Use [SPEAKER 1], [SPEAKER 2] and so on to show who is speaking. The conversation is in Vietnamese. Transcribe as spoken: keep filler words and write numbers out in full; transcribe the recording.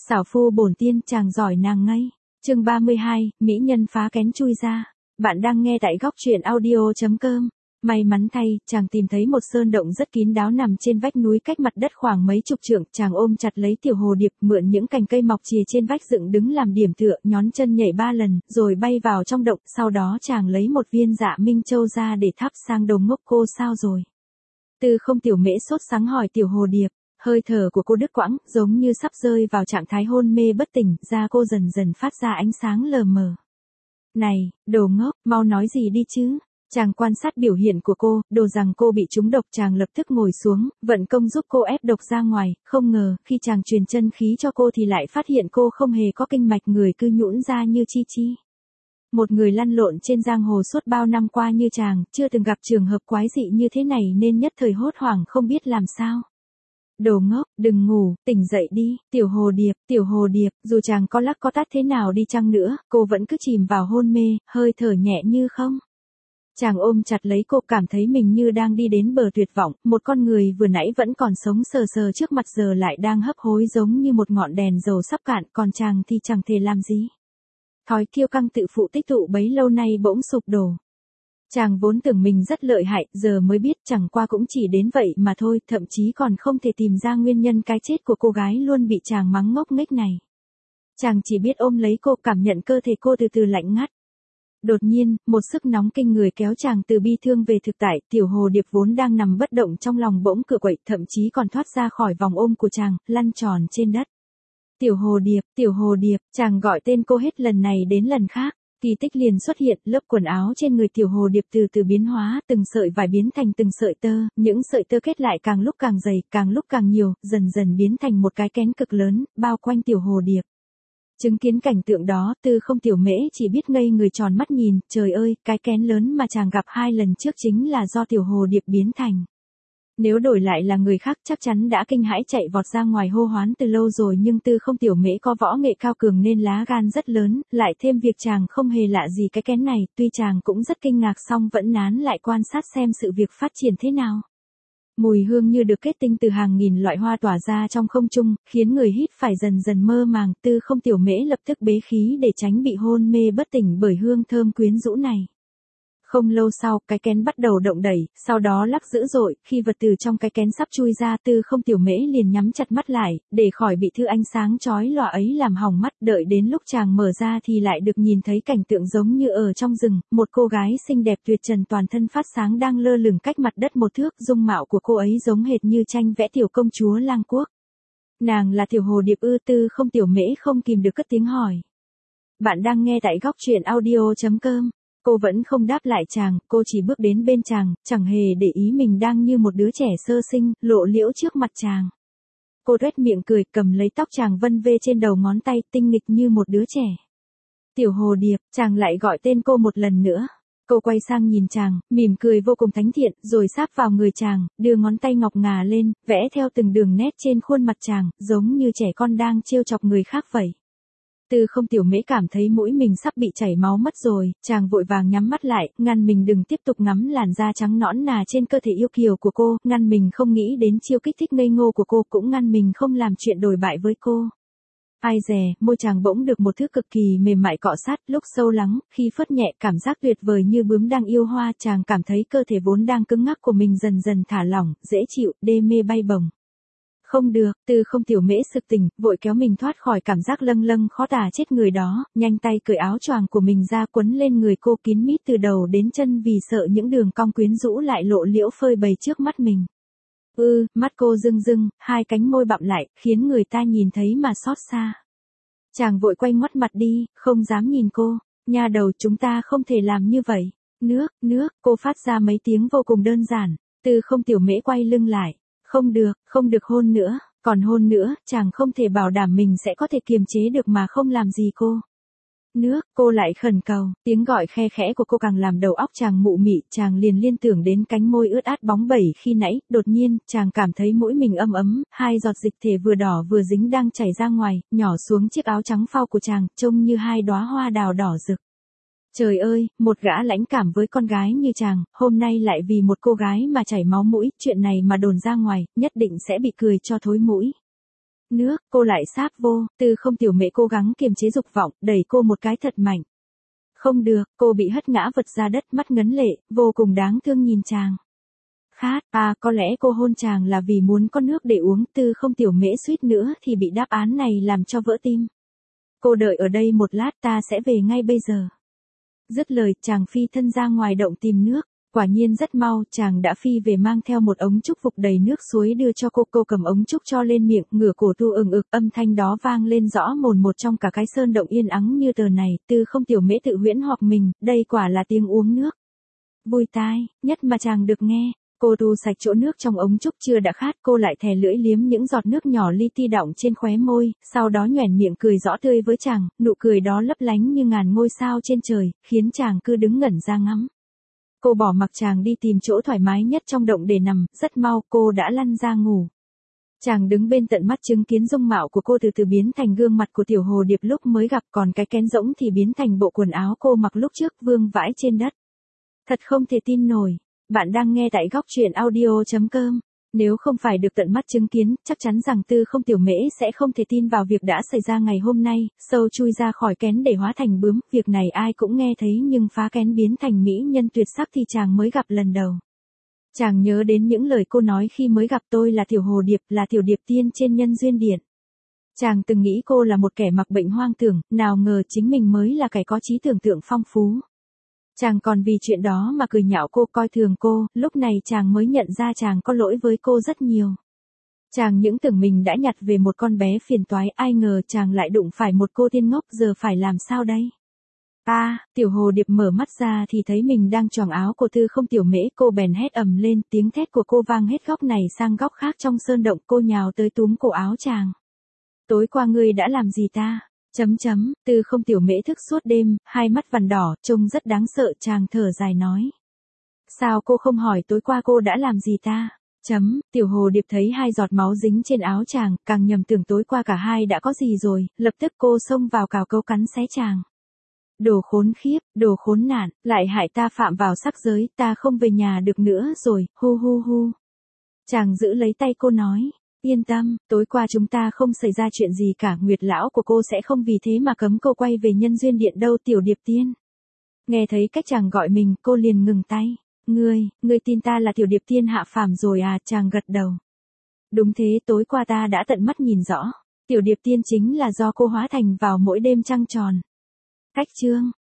[SPEAKER 1] Xảo phu bổn tiên chàng giỏi nàng ngây. Chương ba mươi hai, mỹ nhân phá kén chui ra. Bạn đang nghe tại góc truyện audio chấm com. May mắn thay, chàng tìm thấy một sơn động rất kín đáo nằm trên vách núi cách mặt đất khoảng mấy chục trượng, chàng ôm chặt lấy tiểu hồ điệp, mượn những cành cây mọc chìa trên vách dựng đứng làm điểm tựa, nhón chân nhảy ba lần, rồi bay vào trong động, sau đó chàng lấy một viên Dạ Minh Châu ra để thắp sang đầu ngốc. Cô sao rồi? Tư Không Tiểu Mễ sốt sắng hỏi tiểu hồ điệp. Hơi thở của cô đứt quãng, giống như sắp rơi vào trạng thái hôn mê bất tỉnh, da cô dần dần phát ra ánh sáng lờ mờ. Này, đồ ngốc, mau nói gì đi chứ? Chàng quan sát biểu hiện của cô, đồ rằng cô bị trúng độc, chàng lập tức ngồi xuống, vận công giúp cô ép độc ra ngoài, không ngờ, khi chàng truyền chân khí cho cô thì lại phát hiện cô không hề có kinh mạch, người cứ nhũn ra như chi chi. Một người lăn lộn trên giang hồ suốt bao năm qua như chàng, chưa từng gặp trường hợp quái dị như thế này nên nhất thời hốt hoảng không biết làm sao. Đồ ngốc, đừng ngủ, tỉnh dậy đi, tiểu hồ điệp, tiểu hồ điệp, dù chàng có lắc có tát thế nào đi chăng nữa, cô vẫn cứ chìm vào hôn mê, hơi thở nhẹ như không. Chàng ôm chặt lấy cô, cảm thấy mình như đang đi đến bờ tuyệt vọng, một con người vừa nãy vẫn còn sống sờ sờ trước mặt giờ lại đang hấp hối giống như một ngọn đèn dầu sắp cạn, còn chàng thì chẳng thể làm gì. Thói kiêu căng tự phụ tích tụ bấy lâu nay bỗng sụp đổ. Chàng vốn tưởng mình rất lợi hại, giờ mới biết chẳng qua cũng chỉ đến vậy mà thôi, thậm chí còn không thể tìm ra nguyên nhân cái chết của cô gái luôn bị chàng mắng ngốc nghếch này. Chàng chỉ biết ôm lấy cô, cảm nhận cơ thể cô từ từ lạnh ngắt. Đột nhiên, một sức nóng kinh người kéo chàng từ bi thương về thực tại, tiểu hồ điệp vốn đang nằm bất động trong lòng bỗng cựa quậy, thậm chí còn thoát ra khỏi vòng ôm của chàng, lăn tròn trên đất. Tiểu hồ điệp, tiểu hồ điệp, chàng gọi tên cô hết lần này đến lần khác. Kỳ tích liền xuất hiện, lớp quần áo trên người tiểu hồ điệp từ từ biến hóa, từng sợi vải biến thành từng sợi tơ, những sợi tơ kết lại càng lúc càng dày, càng lúc càng nhiều, dần dần biến thành một cái kén cực lớn, bao quanh tiểu hồ điệp. Chứng kiến cảnh tượng đó, Tư Không Tiểu Mễ chỉ biết ngây người tròn mắt nhìn, trời ơi, cái kén lớn mà chàng gặp hai lần trước chính là do tiểu hồ điệp biến thành. Nếu đổi lại là người khác chắc chắn đã kinh hãi chạy vọt ra ngoài hô hoán từ lâu rồi, nhưng Tư Không Tiểu Mễ có võ nghệ cao cường nên lá gan rất lớn, lại thêm việc chàng không hề lạ gì cái kén này, tuy chàng cũng rất kinh ngạc song vẫn nán lại quan sát xem sự việc phát triển thế nào. Mùi hương như được kết tinh từ hàng nghìn loại hoa tỏa ra trong không trung, khiến người hít phải dần dần mơ màng. Tư Không Tiểu Mễ lập tức bế khí để tránh bị hôn mê bất tỉnh bởi hương thơm quyến rũ này. Không lâu sau, cái kén bắt đầu động đẩy, sau đó lắc dữ dội, khi vật từ trong cái kén sắp chui ra, Tư Không Tiểu Mễ liền nhắm chặt mắt lại, để khỏi bị thứ ánh sáng chói lòa ấy làm hỏng mắt, đợi đến lúc chàng mở ra thì lại được nhìn thấy cảnh tượng giống như ở trong rừng, một cô gái xinh đẹp tuyệt trần toàn thân phát sáng đang lơ lửng cách mặt đất một thước, dung mạo của cô ấy giống hệt như tranh vẽ tiểu công chúa lang quốc. Nàng là tiểu hồ điệp ư? Tư Không Tiểu Mễ không kìm được cất tiếng hỏi. Bạn đang nghe tại góc truyện audio chấm com. Cô vẫn không đáp lại chàng, cô chỉ bước đến bên chàng, chẳng hề để ý mình đang như một đứa trẻ sơ sinh, lộ liễu trước mặt chàng. Cô tuét miệng cười, cầm lấy tóc chàng vân vê trên đầu ngón tay, tinh nghịch như một đứa trẻ. Tiểu hồ điệp, chàng lại gọi tên cô một lần nữa. Cô quay sang nhìn chàng, mỉm cười vô cùng thánh thiện, rồi sáp vào người chàng, đưa ngón tay ngọc ngà lên, vẽ theo từng đường nét trên khuôn mặt chàng, giống như trẻ con đang trêu chọc người khác vậy. Tư Không Tiểu Mễ cảm thấy mũi mình sắp bị chảy máu mất rồi, chàng vội vàng nhắm mắt lại, ngăn mình đừng tiếp tục ngắm làn da trắng nõn nà trên cơ thể yêu kiều của cô, ngăn mình không nghĩ đến chiêu kích thích ngây ngô của cô, cũng ngăn mình không làm chuyện đồi bại với cô. Ai dè, môi chàng bỗng được một thứ cực kỳ mềm mại cọ sát, lúc sâu lắng, khi phớt nhẹ, cảm giác tuyệt vời như bướm đang yêu hoa, chàng cảm thấy cơ thể vốn đang cứng ngắc của mình dần dần thả lỏng, dễ chịu, đê mê bay bổng. Không được, Tư Không Tiểu Mễ sực tỉnh, vội kéo mình thoát khỏi cảm giác lâng lâng khó tả chết người đó, nhanh tay cởi áo choàng của mình ra quấn lên người cô kín mít từ đầu đến chân vì sợ những đường cong quyến rũ lại lộ liễu phơi bày trước mắt mình. Ư, ừ, mắt cô rưng rưng, hai cánh môi bặm lại, khiến người ta nhìn thấy mà xót xa. Chàng vội quay ngoắt mặt đi, không dám nhìn cô, nha đầu chúng ta không thể làm như vậy. Nước, nước, cô phát ra mấy tiếng vô cùng đơn giản, Tư Không Tiểu Mễ quay lưng lại. Không được, không được hôn nữa, còn hôn nữa, chàng không thể bảo đảm mình sẽ có thể kiềm chế được mà không làm gì cô. Nước, cô lại khẩn cầu, tiếng gọi khe khẽ của cô càng làm đầu óc chàng mụ mị, chàng liền liên tưởng đến cánh môi ướt át bóng bẩy khi nãy, đột nhiên, chàng cảm thấy mũi mình ấm ấm, hai giọt dịch thể vừa đỏ vừa dính đang chảy ra ngoài, nhỏ xuống chiếc áo trắng phao của chàng, trông như hai đóa hoa đào đỏ rực. Trời ơi, một gã lãnh cảm với con gái như chàng, hôm nay lại vì một cô gái mà chảy máu mũi, chuyện này mà đồn ra ngoài, nhất định sẽ bị cười cho thối mũi. Nước, cô lại sáp vô, Tư Không tiểu mễ cố gắng kiềm chế dục vọng, đẩy cô một cái thật mạnh. Không được, cô bị hất ngã vật ra đất, mắt ngấn lệ, vô cùng đáng thương nhìn chàng. Khát, à có lẽ cô hôn chàng là vì muốn có nước để uống, Tư Không tiểu mễ suýt nữa thì bị đáp án này làm cho vỡ tim. Cô đợi ở đây một lát, ta sẽ về ngay bây giờ. Dứt lời, chàng phi thân ra ngoài động tìm nước. Quả nhiên rất mau, chàng đã phi về mang theo một ống trúc phục đầy nước suối đưa cho cô. Cô cầm ống trúc cho lên miệng, ngửa cổ tu ừng ực, âm thanh đó vang lên rõ mồn một trong cả cái sơn động yên ắng như tờ này. Tư Không tiểu mễ tự huyễn hoặc mình, đây quả là tiếng uống nước. Vui tai, nhất mà chàng được nghe. Cô tu sạch chỗ nước trong ống trúc chưa đã khát, cô lại thè lưỡi liếm những giọt nước nhỏ li ti đọng trên khóe môi, sau đó nhoẻn miệng cười rõ tươi với chàng, nụ cười đó lấp lánh như ngàn ngôi sao trên trời, khiến chàng cứ đứng ngẩn ra ngắm. Cô bỏ mặc chàng đi tìm chỗ thoải mái nhất trong động để nằm, rất mau cô đã lăn ra ngủ. Chàng đứng bên tận mắt chứng kiến dung mạo của cô từ từ biến thành gương mặt của tiểu hồ điệp lúc mới gặp, còn cái kén rỗng thì biến thành bộ quần áo cô mặc lúc trước vương vãi trên đất. Thật không thể tin nổi. Bạn đang nghe tại góc truyện audio chấm com. Nếu không phải được tận mắt chứng kiến, chắc chắn rằng Tư Không tiểu mễ sẽ không thể tin vào việc đã xảy ra ngày hôm nay, sâu chui ra khỏi kén để hóa thành bướm, việc này ai cũng nghe thấy nhưng phá kén biến thành mỹ nhân tuyệt sắc thì chàng mới gặp lần đầu. Chàng nhớ đến những lời cô nói khi mới gặp, tôi là tiểu hồ điệp, là tiểu điệp tiên trên nhân duyên điện. Chàng từng nghĩ cô là một kẻ mặc bệnh hoang tưởng, nào ngờ chính mình mới là kẻ có trí tưởng tượng phong phú. Chàng còn vì chuyện đó mà cười nhạo cô, coi thường cô, lúc này chàng mới nhận ra chàng có lỗi với cô rất nhiều. Chàng những tưởng mình đã nhặt về một con bé phiền toái, ai ngờ chàng lại đụng phải một cô tiên ngốc, giờ phải làm sao đây? A, à, tiểu hồ điệp mở mắt ra thì thấy mình đang choàng áo của Tư Không tiểu mễ, cô bèn hét ầm lên, tiếng thét của cô vang hết góc này sang góc khác trong sơn động, cô nhào tới túm cổ áo chàng. Tối qua ngươi đã làm gì ta? Chấm chấm, Tư Không tiểu mễ thức suốt đêm, hai mắt vằn đỏ, trông rất đáng sợ, chàng thở dài nói. Sao cô không hỏi tối qua cô đã làm gì ta? Chấm, tiểu hồ điệp thấy hai giọt máu dính trên áo chàng, càng nhầm tưởng tối qua cả hai đã có gì rồi, lập tức cô xông vào cào cấu cắn xé chàng. Đồ khốn khiếp, đồ khốn nạn, lại hại ta phạm vào sắc giới, ta không về nhà được nữa rồi, hu hu hu. Chàng giữ lấy tay cô nói. Yên tâm, tối qua chúng ta không xảy ra chuyện gì cả, Nguyệt lão của cô sẽ không vì thế mà cấm cô quay về nhân duyên điện đâu, tiểu điệp tiên. Nghe thấy cách chàng gọi mình, cô liền ngừng tay. Ngươi, ngươi tin ta là tiểu điệp tiên hạ phàm rồi à? Chàng gật đầu. Đúng thế, tối qua ta đã tận mắt nhìn rõ. Tiểu điệp tiên chính là do cô hóa thành vào mỗi đêm trăng tròn. Cách chương.